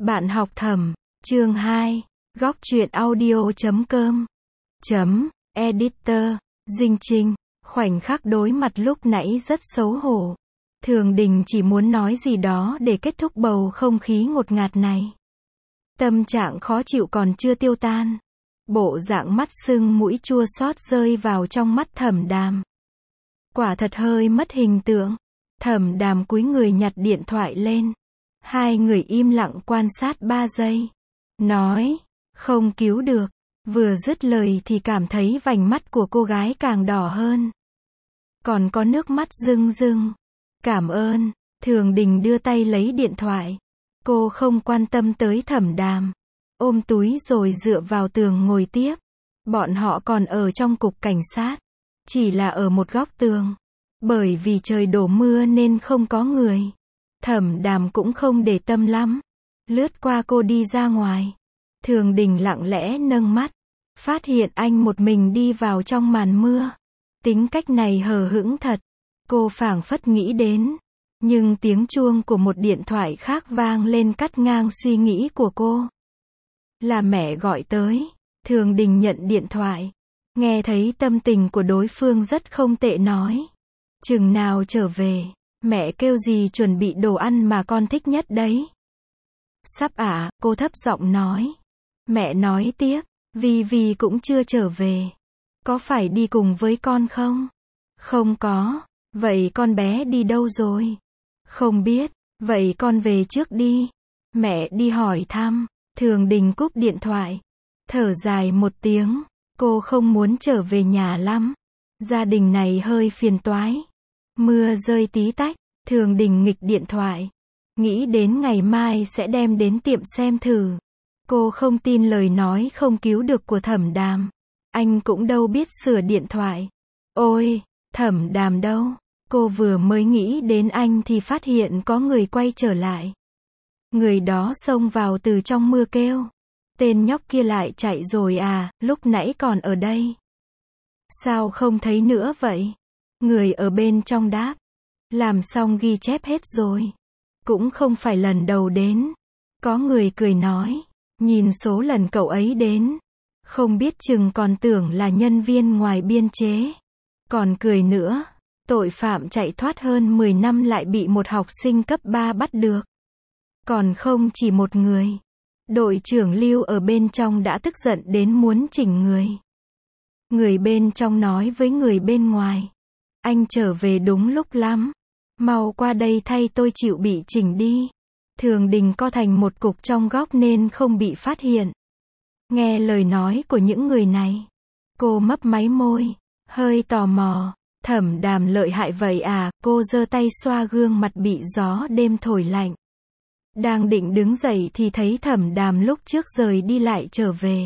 Bạn học thầm, chương 2, góc truyện audio.com, Editor, Dinh Trinh, khoảnh khắc đối mặt lúc nãy rất xấu hổ. Thường Đình chỉ muốn nói gì đó để kết thúc bầu không khí ngột ngạt này. Tâm trạng khó chịu còn chưa tiêu tan. Bộ dạng mắt sưng mũi chua xót rơi vào trong mắt Thẩm Đàm. Quả thật hơi mất hình tượng. Thẩm Đàm cúi người nhặt điện thoại lên. Hai người im lặng quan sát 3 giây. Nói, không cứu được. Vừa dứt lời thì cảm thấy vành mắt của cô gái càng đỏ hơn. Còn có nước mắt rưng rưng. Cảm ơn. Thường Đình đưa tay lấy điện thoại. Cô không quan tâm tới Thẩm Đàm. Ôm túi rồi dựa vào tường ngồi tiếp. Bọn họ còn ở trong cục cảnh sát. Chỉ là ở một góc tường. Bởi vì trời đổ mưa nên không có người. Thẩm Đàm cũng không để tâm lắm. Lướt qua cô đi ra ngoài. Thường Đình lặng lẽ nâng mắt. Phát hiện anh một mình đi vào trong màn mưa. Tính cách này hờ hững thật. Cô phảng phất nghĩ đến. Nhưng tiếng chuông của một điện thoại khác vang lên cắt ngang suy nghĩ của cô. Là mẹ gọi tới. Thường Đình nhận điện thoại. Nghe thấy tâm tình của đối phương rất không tệ nói. Chừng nào trở về, mẹ kêu gì chuẩn bị đồ ăn mà con thích nhất đấy. Sắp ạ, cô thấp giọng nói. Mẹ nói tiếp, Vi cũng chưa trở về. Có phải đi cùng với con không? Không có. Vậy con bé đi đâu rồi? Không biết. Vậy con về trước đi. Mẹ đi hỏi thăm. Thường Đình cúp điện thoại. Thở dài một tiếng. Cô không muốn trở về nhà lắm. Gia đình này hơi phiền toái. Mưa rơi tí tách. Thường Đình nghịch điện thoại. Nghĩ đến ngày mai sẽ đem đến tiệm xem thử. Cô không tin lời nói không cứu được của Thẩm Đàm. Anh cũng đâu biết sửa điện thoại. Ôi, Thẩm Đàm đâu? Cô vừa mới nghĩ đến anh thì phát hiện có người quay trở lại. Người đó xông vào từ trong mưa kêu. Tên nhóc kia lại chạy rồi à, lúc nãy còn ở đây. Sao không thấy nữa vậy? Người ở bên trong đáp. Làm xong ghi chép hết rồi. Cũng không phải lần đầu đến. Có người cười nói. Nhìn số lần cậu ấy đến. Không biết chừng còn tưởng là nhân viên ngoài biên chế. Còn cười nữa. Tội phạm chạy thoát hơn 10 năm lại bị một học sinh cấp 3 bắt được. Còn không chỉ một người. Đội trưởng Lưu ở bên trong đã tức giận đến muốn chỉnh người. Người bên trong nói với người bên ngoài. Anh trở về đúng lúc lắm. Mau qua đây thay tôi chịu bị chỉnh đi. Thường Đình co thành một cục trong góc nên không bị phát hiện. Nghe lời nói của những người này. Cô mấp máy môi. Hơi tò mò. Thẩm Đàm lợi hại vậy à, cô giơ tay xoa gương mặt bị gió đêm thổi lạnh. Đang định đứng dậy thì thấy Thẩm Đàm lúc trước rời đi lại trở về.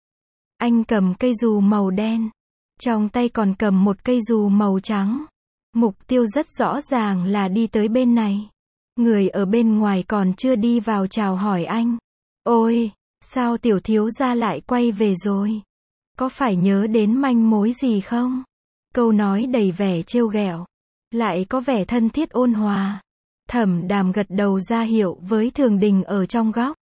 Anh cầm cây dù màu đen. Trong tay còn cầm một cây dù màu trắng. Mục tiêu rất rõ ràng là đi tới bên này. Người ở bên ngoài còn chưa đi vào chào hỏi anh. Ôi, sao tiểu thiếu gia lại quay về rồi? Có phải nhớ đến manh mối gì không? Câu nói đầy vẻ trêu ghẹo. Lại có vẻ thân thiết ôn hòa. Thẩm Đàm gật đầu ra hiệu với Thường Đình ở trong góc.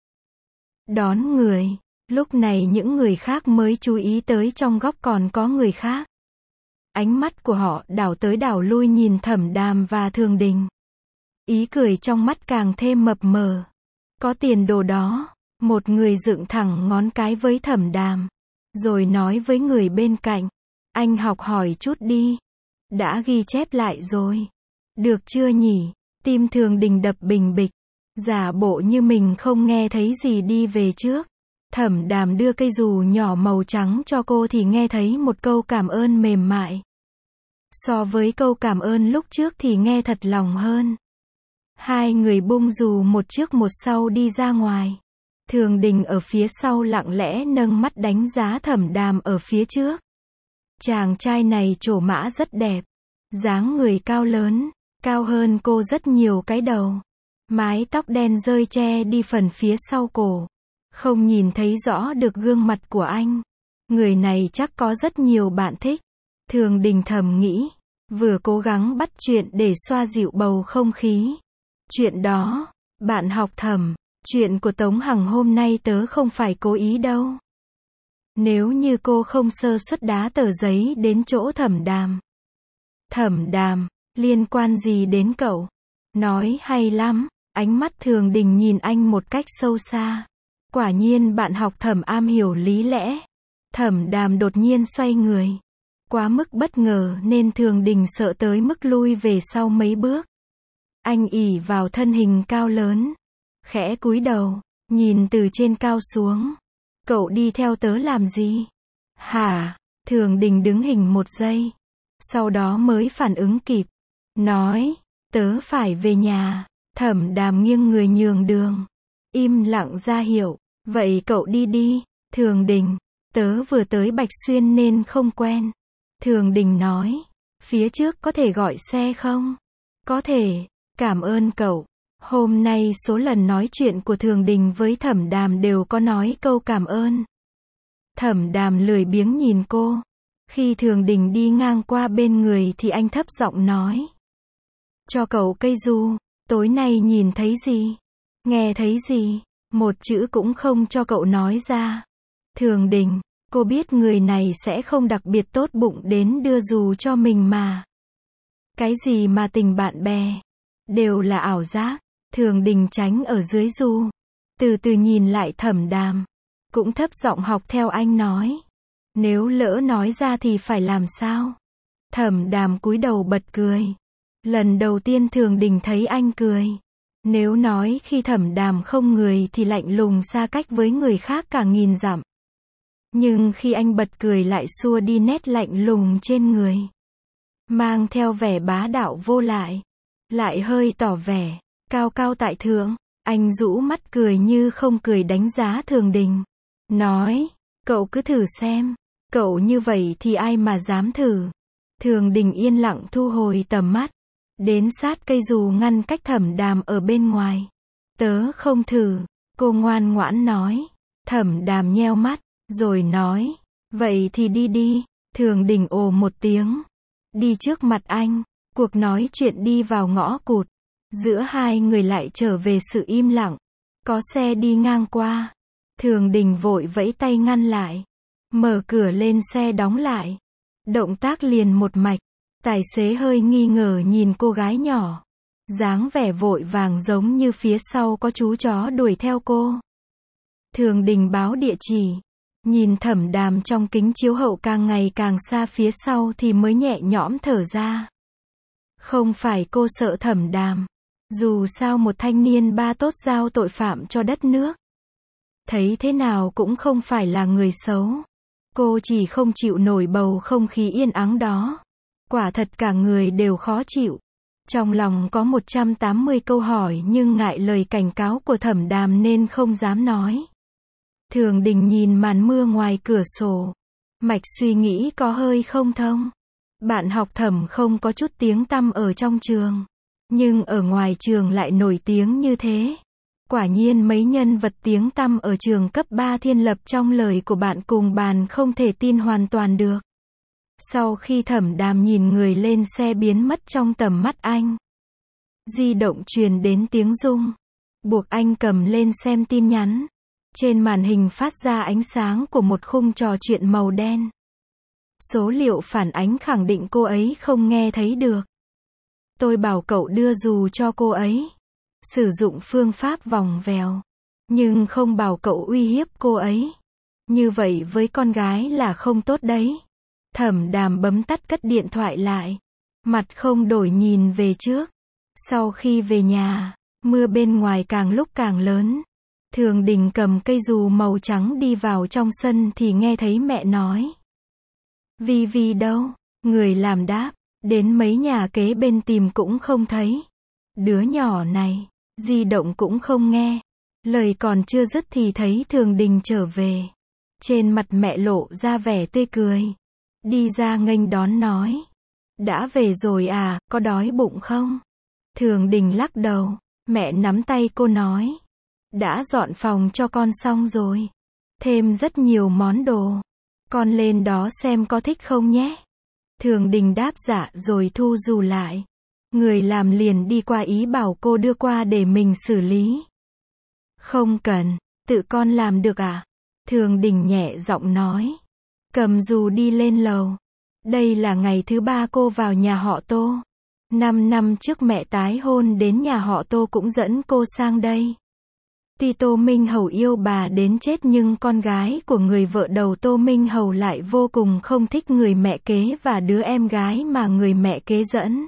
Đón người. Lúc này những người khác mới chú ý tới trong góc còn có người khác. Ánh mắt của họ đảo tới đảo lui nhìn Thẩm Đàm và Thường Đình. Ý cười trong mắt càng thêm mập mờ. Có tiền đồ đó. Một người dựng thẳng ngón cái với Thẩm Đàm. Rồi nói với người bên cạnh. Anh học hỏi chút đi. Đã ghi chép lại rồi. Được chưa nhỉ? Tim Thường Đình đập bình bịch. Giả bộ như mình không nghe thấy gì đi về trước. Thẩm Đàm đưa cây dù nhỏ màu trắng cho cô thì nghe thấy một câu cảm ơn mềm mại. So với câu cảm ơn lúc trước thì nghe thật lòng hơn. Hai người bung dù một trước một sau đi ra ngoài. Thường Đình ở phía sau lặng lẽ nâng mắt đánh giá Thẩm Đàm ở phía trước. Chàng trai này trổ mã rất đẹp. Dáng người cao lớn, cao hơn cô rất nhiều cái đầu. Mái tóc đen rơi che đi phần phía sau cổ. Không nhìn thấy rõ được gương mặt của anh. Người này chắc có rất nhiều bạn thích. Thường Đình thầm nghĩ. Vừa cố gắng bắt chuyện để xoa dịu bầu không khí. Chuyện đó, bạn học thầm. Chuyện của Tống Hằng hôm nay tớ không phải cố ý đâu. Nếu như cô không sơ suất đá tờ giấy đến chỗ Thẩm Đàm. Thẩm Đàm, liên quan gì đến cậu? Nói hay lắm. Ánh mắt Thường Đình nhìn anh một cách sâu xa. Quả nhiên bạn học Thẩm am hiểu lý lẽ. Thẩm Đàm đột nhiên xoay người. Quá mức bất ngờ nên Thường Đình sợ tới mức lui về sau mấy bước. Anh ỷ vào thân hình cao lớn. Khẽ cúi đầu, nhìn từ trên cao xuống. Cậu đi theo tớ làm gì? Hả? Thường Đình đứng hình một giây. Sau đó mới phản ứng kịp. Nói, tớ phải về nhà. Thẩm Đàm nghiêng người nhường đường. Im lặng ra hiệu. Vậy cậu đi đi. Thường Đình, tớ vừa tới Bạch Xuyên nên không quen. Thường Đình nói, phía trước có thể gọi xe không? Có thể, cảm ơn cậu. Hôm nay số lần nói chuyện của Thường Đình với Thẩm Đàm đều có nói câu cảm ơn. Thẩm Đàm lười biếng nhìn cô. Khi Thường Đình đi ngang qua bên người thì anh thấp giọng nói. Cho cậu cây du, tối nay nhìn thấy gì? Nghe thấy gì? Một chữ cũng không cho cậu nói ra. Thường Đình, cô biết người này sẽ không đặc biệt tốt bụng đến đưa dù cho mình mà. Cái gì mà tình bạn bè? Đều là ảo giác. Thường Đình tránh ở dưới du. Từ từ nhìn lại Thẩm Đàm. Cũng thấp giọng học theo anh nói. Nếu lỡ nói ra thì phải làm sao? Thẩm Đàm cúi đầu bật cười. Lần đầu tiên Thường Đình thấy anh cười. Nếu nói khi Thẩm Đàm không người thì lạnh lùng xa cách với người khác cả nghìn dặm. Nhưng khi anh bật cười lại xua đi nét lạnh lùng trên người. Mang theo vẻ bá đạo vô lại. Lại hơi tỏ vẻ cao cao tại thượng. Anh rũ mắt cười như không cười đánh giá Thường Đình. Nói, cậu cứ thử xem. Cậu như vậy thì ai mà dám thử. Thường Đình yên lặng thu hồi tầm mắt. Đến sát cây dù ngăn cách Thẩm Đàm ở bên ngoài. Tớ không thử. Cô ngoan ngoãn nói. Thẩm Đàm nheo mắt. Rồi nói. Vậy thì đi đi. Thường Đình ồ một tiếng. Đi trước mặt anh. Cuộc nói chuyện đi vào ngõ cụt. Giữa hai người lại trở về sự im lặng. Có xe đi ngang qua. Thường Đình vội vẫy tay ngăn lại. Mở cửa lên xe đóng lại. Động tác liền một mạch. Tài xế hơi nghi ngờ nhìn cô gái nhỏ. Dáng vẻ vội vàng giống như phía sau có chú chó đuổi theo cô. Thường Đình báo địa chỉ. Nhìn Thẩm Đàm trong kính chiếu hậu càng ngày càng xa phía sau thì mới nhẹ nhõm thở ra. Không phải cô sợ Thẩm Đàm. Dù sao một thanh niên ba tốt giao tội phạm cho đất nước. Thấy thế nào cũng không phải là người xấu. Cô chỉ không chịu nổi bầu không khí yên ắng đó. Quả thật cả người đều khó chịu. Trong lòng có 180 câu hỏi nhưng ngại lời cảnh cáo của Thẩm Đàm nên không dám nói. Thường Đình nhìn màn mưa ngoài cửa sổ. Mạch suy nghĩ có hơi không thông. Bạn học Thẩm không có chút tiếng tăm ở trong trường. Nhưng ở ngoài trường lại nổi tiếng như thế. Quả nhiên mấy nhân vật tiếng tăm ở trường cấp 3 thiên lập trong lời của bạn cùng bàn không thể tin hoàn toàn được. Sau khi Thẩm Đàm nhìn người lên xe biến mất trong tầm mắt anh. Di động truyền đến tiếng rung. Buộc anh cầm lên xem tin nhắn. Trên màn hình phát ra ánh sáng của một khung trò chuyện màu đen. Số liệu phản ánh khẳng định cô ấy không nghe thấy được. Tôi bảo cậu đưa dù cho cô ấy. Sử dụng phương pháp vòng vèo. Nhưng không bảo cậu uy hiếp cô ấy. Như vậy với con gái là không tốt đấy. Thẩm Đàm bấm tắt cất điện thoại lại. Mặt không đổi nhìn về trước. Sau khi về nhà, mưa bên ngoài càng lúc càng lớn. Thường Đình cầm cây dù màu trắng đi vào trong sân thì nghe thấy mẹ nói. Vi Vi đâu? Người làm đáp. Đến mấy nhà kế bên tìm cũng không thấy. Đứa nhỏ này, di động cũng không nghe. Lời còn chưa dứt thì thấy Thường Đình trở về. Trên mặt mẹ lộ ra vẻ tươi cười. Đi ra nghênh đón nói. Đã về rồi à, có đói bụng không? Thường Đình lắc đầu. Mẹ nắm tay cô nói. Đã dọn phòng cho con xong rồi. Thêm rất nhiều món đồ. Con lên đó xem có thích không nhé. Thường Đình đáp dạ rồi thu dù lại. Người làm liền đi qua ý bảo cô đưa qua để mình xử lý. Không cần, tự con làm được à? Thường Đình nhẹ giọng nói. Cầm dù đi lên lầu. Đây là ngày thứ 3 cô vào nhà họ Tô. 5 năm trước mẹ tái hôn đến nhà họ Tô cũng dẫn cô sang đây. Tuy Tô Minh Hầu yêu bà đến chết nhưng con gái của người vợ đầu Tô Minh Hầu lại vô cùng không thích người mẹ kế và đứa em gái mà người mẹ kế dẫn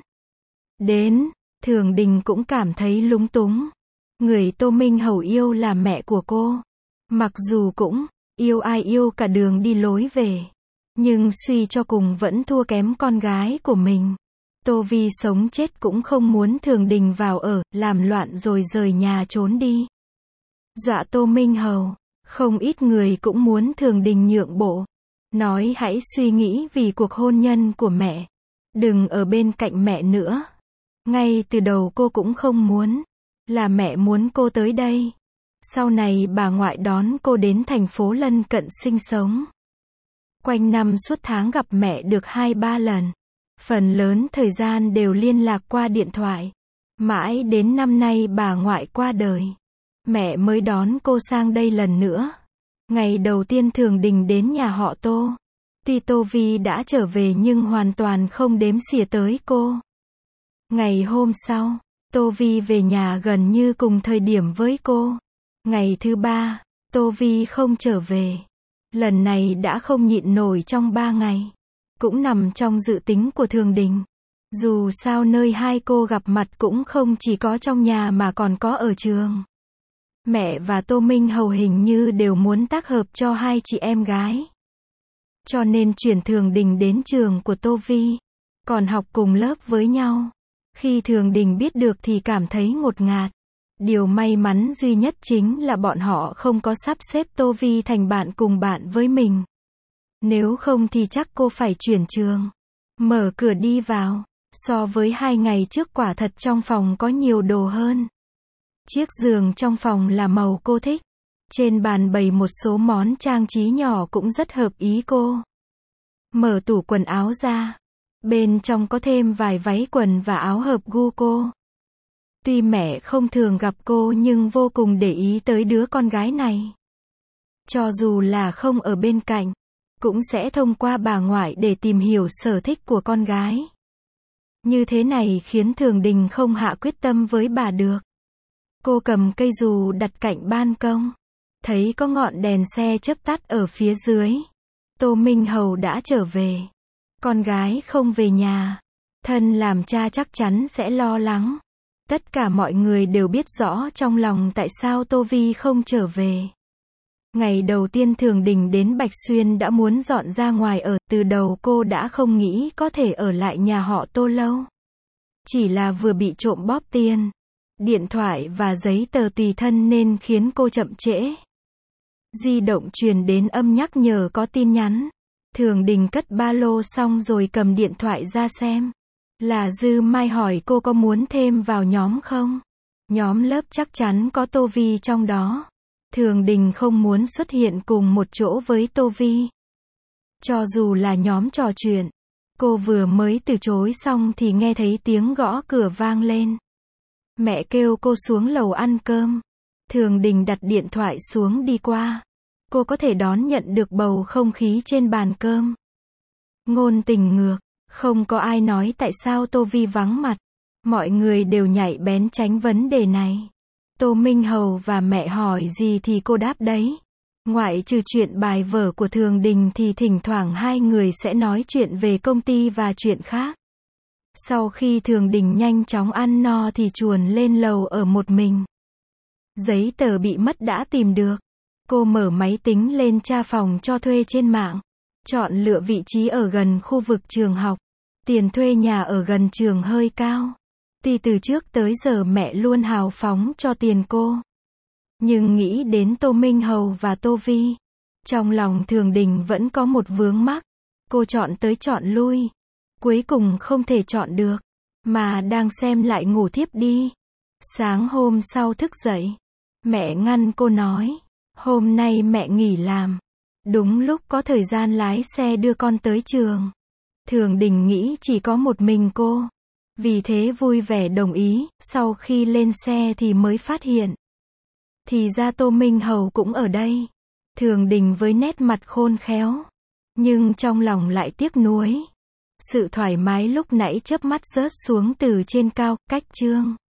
đến. Thường Đình cũng cảm thấy lúng túng. Người Tô Minh Hầu yêu là mẹ của cô. Mặc dù cũng yêu ai yêu cả đường đi lối về. Nhưng suy cho cùng vẫn thua kém con gái của mình. Tô Vi sống chết cũng không muốn Thường Đình vào ở, làm loạn rồi rời nhà trốn đi. Dọa Tô Minh Hầu. Không ít người cũng muốn Thường Đình nhượng bộ. Nói hãy suy nghĩ vì cuộc hôn nhân của mẹ. Đừng ở bên cạnh mẹ nữa. Ngay từ đầu cô cũng không muốn. Là mẹ muốn cô tới đây. Sau này bà ngoại đón cô đến thành phố lân cận sinh sống. Quanh năm suốt tháng gặp mẹ được 2-3 lần. Phần lớn thời gian đều liên lạc qua điện thoại. Mãi đến năm nay bà ngoại qua đời. Mẹ mới đón cô sang đây lần nữa. Ngày đầu tiên Thường Đình đến nhà họ Tô. Tuy Tô Vi đã trở về nhưng hoàn toàn không đếm xỉa tới cô. Ngày hôm sau, Tô Vi về nhà gần như cùng thời điểm với cô. Ngày thứ 3, Tô Vi không trở về. Lần này đã không nhịn nổi trong 3 ngày. Cũng nằm trong dự tính của Thường Đình. Dù sao nơi hai cô gặp mặt cũng không chỉ có trong nhà mà còn có ở trường. Mẹ và Tô Minh Hầu hình như đều muốn tác hợp cho hai chị em gái. Cho nên chuyển Thường Đình đến trường của Tô Vi. Còn học cùng lớp với nhau. Khi Thường Đình biết được thì cảm thấy ngột ngạt. Điều may mắn duy nhất chính là bọn họ không có sắp xếp Tô Vi thành bạn cùng bạn với mình. Nếu không thì chắc cô phải chuyển trường. Mở cửa đi vào. So với 2 ngày trước quả thật trong phòng có nhiều đồ hơn. Chiếc giường trong phòng là màu cô thích. Trên bàn bày một số món trang trí nhỏ cũng rất hợp ý cô. Mở tủ quần áo ra. Bên trong có thêm vài váy quần và áo hợp gu cô. Tuy mẹ không thường gặp cô nhưng vô cùng để ý tới đứa con gái này. Cho dù là không ở bên cạnh, cũng sẽ thông qua bà ngoại để tìm hiểu sở thích của con gái. Như thế này khiến Thường Đình không hạ quyết tâm với bà được. Cô cầm cây dù đặt cạnh ban công. Thấy có ngọn đèn xe chớp tắt ở phía dưới. Tô Minh Hầu đã trở về. Con gái không về nhà. Thân làm cha chắc chắn sẽ lo lắng. Tất cả mọi người đều biết rõ trong lòng tại sao Tô Vi không trở về. Ngày đầu tiên Thường Đình đến Bạch Xuyên đã muốn dọn ra ngoài ở, từ đầu cô đã không nghĩ có thể ở lại nhà họ Tô lâu. Chỉ là vừa bị trộm bóp tiền, điện thoại và giấy tờ tùy thân nên khiến cô chậm trễ. Di động truyền đến âm nhắc nhở có tin nhắn. Thường Đình cất ba lô xong rồi cầm điện thoại ra xem. Là Dư Mai hỏi cô có muốn thêm vào nhóm không? Nhóm lớp chắc chắn có Tô Vi trong đó. Thường Đình không muốn xuất hiện cùng một chỗ với Tô Vi. Cho dù là nhóm trò chuyện, cô vừa mới từ chối xong thì nghe thấy tiếng gõ cửa vang lên. Mẹ kêu cô xuống lầu ăn cơm. Thường Đình đặt điện thoại xuống đi qua. Cô có thể đón nhận được bầu không khí trên bàn cơm. Ngôn tình ngược, không có ai nói tại sao Tô Vi vắng mặt. Mọi người đều nhạy bén tránh vấn đề này. Tô Minh Hầu và mẹ hỏi gì thì cô đáp đấy. Ngoại trừ chuyện bài vở của Thường Đình thì thỉnh thoảng hai người sẽ nói chuyện về công ty và chuyện khác. Sau khi Thường Đình nhanh chóng ăn no thì chuồn lên lầu ở một mình. Giấy tờ bị mất đã tìm được. Cô mở máy tính lên tra phòng cho thuê trên mạng. Chọn lựa vị trí ở gần khu vực trường học. Tiền thuê nhà ở gần trường hơi cao. Tuy từ trước tới giờ mẹ luôn hào phóng cho tiền cô. Nhưng nghĩ đến Tô Minh Hầu và Tô Vi. Trong lòng Thường Đình vẫn có một vướng mắc. Cô chọn tới chọn lui. Cuối cùng không thể chọn được. Mà đang xem lại ngủ thiếp đi. Sáng hôm sau thức dậy. Mẹ ngăn cô nói. Hôm nay mẹ nghỉ làm. Đúng lúc có thời gian lái xe đưa con tới trường. Thường Đình nghĩ chỉ có một mình cô. Vì thế vui vẻ đồng ý, sau khi lên xe thì mới phát hiện. Thì ra Tô Minh Hầu cũng ở đây. Thường Đình với nét mặt khôn khéo, nhưng trong lòng lại tiếc nuối. Sự thoải mái lúc nãy chớp mắt rớt xuống từ trên cao, cách Trương